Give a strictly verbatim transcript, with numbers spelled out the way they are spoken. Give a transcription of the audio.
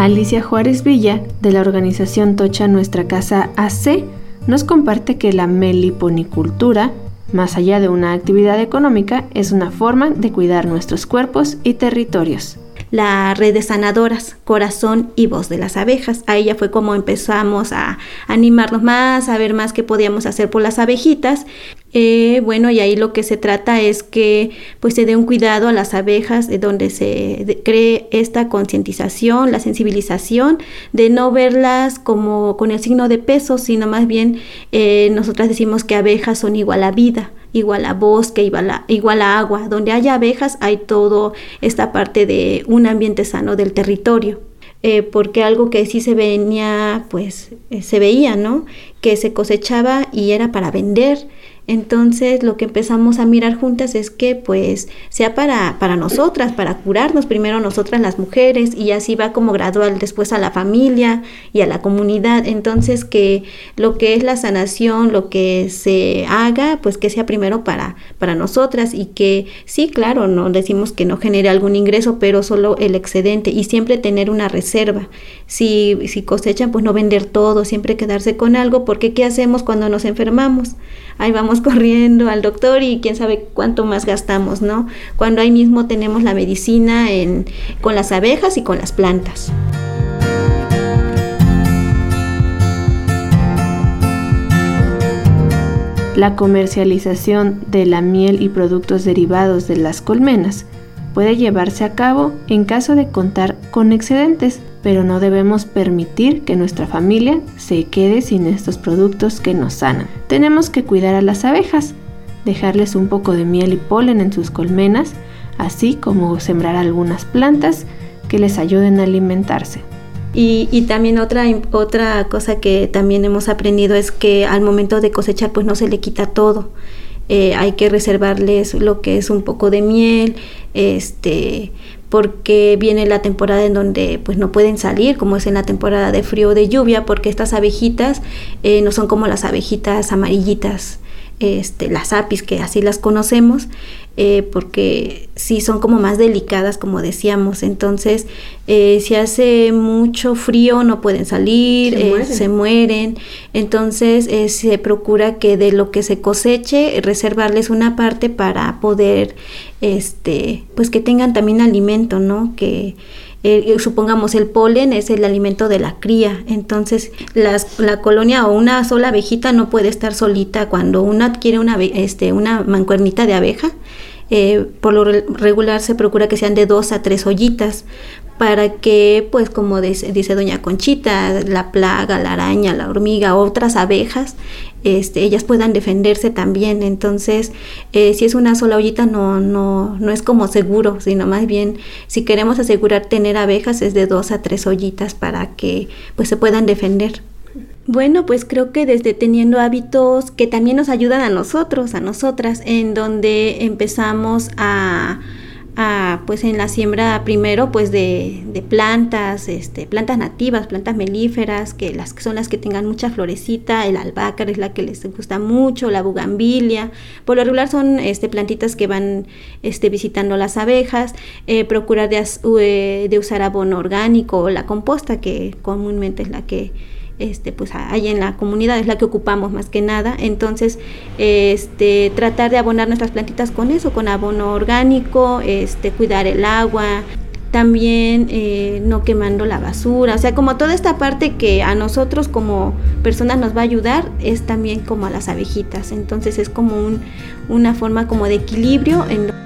Alicia Juárez Villa, de la organización Tocha Nuestra Casa A C, nos comparte que la meliponicultura, más allá de una actividad económica, es una forma de cuidar nuestros cuerpos y territorios. La red de sanadoras, corazón y voz de las abejas. Ahí ya fue como empezamos a animarnos más, a ver más qué podíamos hacer por las abejitas. Eh, bueno, y ahí lo que se trata es que pues se dé un cuidado a las abejas, de donde se de, cree esta concientización, la sensibilización, de no verlas como con el signo de peso, sino más bien eh, nosotras decimos que abejas son igual a vida, igual a bosque, igual a, igual a agua. Donde haya abejas hay todo esta parte de un ambiente sano del territorio. Eh, porque algo que sí se venía, pues eh, se veía, ¿no? Que se cosechaba y era para vender. Entonces lo que empezamos a mirar juntas es que pues sea para, para nosotras, para curarnos primero nosotras las mujeres, y así va como gradual después a la familia y a la comunidad. Entonces que lo que es la sanación, lo que se haga, pues que sea primero para, para nosotras, y que sí, claro, no decimos que no genere algún ingreso, pero solo el excedente, y siempre tener una reserva. Si, si cosechan, pues no vender todo, siempre quedarse con algo, porque ¿qué hacemos cuando nos enfermamos? Ahí vamos corriendo al doctor y quién sabe cuánto más gastamos, ¿no? Cuando ahí mismo tenemos la medicina en, con las abejas y con las plantas. La comercialización de la miel y productos derivados de las colmenas puede llevarse a cabo en caso de contar con excedentes, pero no debemos permitir que nuestra familia se quede sin estos productos que nos sanan. Tenemos que cuidar a las abejas, dejarles un poco de miel y polen en sus colmenas, así como sembrar algunas plantas que les ayuden a alimentarse. Y, y también otra, otra cosa que también hemos aprendido es que al momento de cosechar pues no se le quita todo. Eh, hay que reservarles lo que es un poco de miel, este, porque viene la temporada en donde pues no pueden salir, como es en la temporada de frío o de lluvia, porque estas abejitas eh, no son como las abejitas amarillitas, este, las apis, que así las conocemos, eh, porque sí son como más delicadas, como decíamos. Entonces eh, si hace mucho frío no pueden salir, se, eh, mueren. se mueren. Entonces eh, se procura que de lo que se coseche reservarles una parte para poder este pues que tengan también alimento, ¿no? Que Eh, supongamos el polen es el alimento de la cría. Entonces las, la colonia o una sola abejita no puede estar solita. Cuando uno adquiere una, este, una mancuernita de abeja, eh, por lo regular se procura que sean de dos a tres ollitas, para que, pues como dice, dice doña Conchita, la plaga, la araña, la hormiga, otras abejas, este, ellas puedan defenderse también. Entonces, eh, si es una sola ollita no, no, no es como seguro, sino más bien, si queremos asegurar tener abejas, es de dos a tres ollitas para que pues se puedan defender. Bueno, pues creo que desde teniendo hábitos que también nos ayudan a nosotros, a nosotras, en donde empezamos a a, pues en la siembra primero pues de, de plantas, este, plantas nativas, plantas melíferas, que las que son las que tengan mucha florecita. El albahaca es la que les gusta mucho, la bugambilia. Por lo regular son este, plantitas que van este, visitando las abejas. Eh, procurar de, de usar abono orgánico o la composta, que comúnmente es la que Este, pues hay en la comunidad, es la que ocupamos más que nada. Entonces este, tratar de abonar nuestras plantitas con eso, con abono orgánico, este, cuidar el agua, también eh, no quemando la basura, o sea, como toda esta parte que a nosotros como personas nos va a ayudar, es también como a las abejitas. Entonces es como un, una forma como de equilibrio en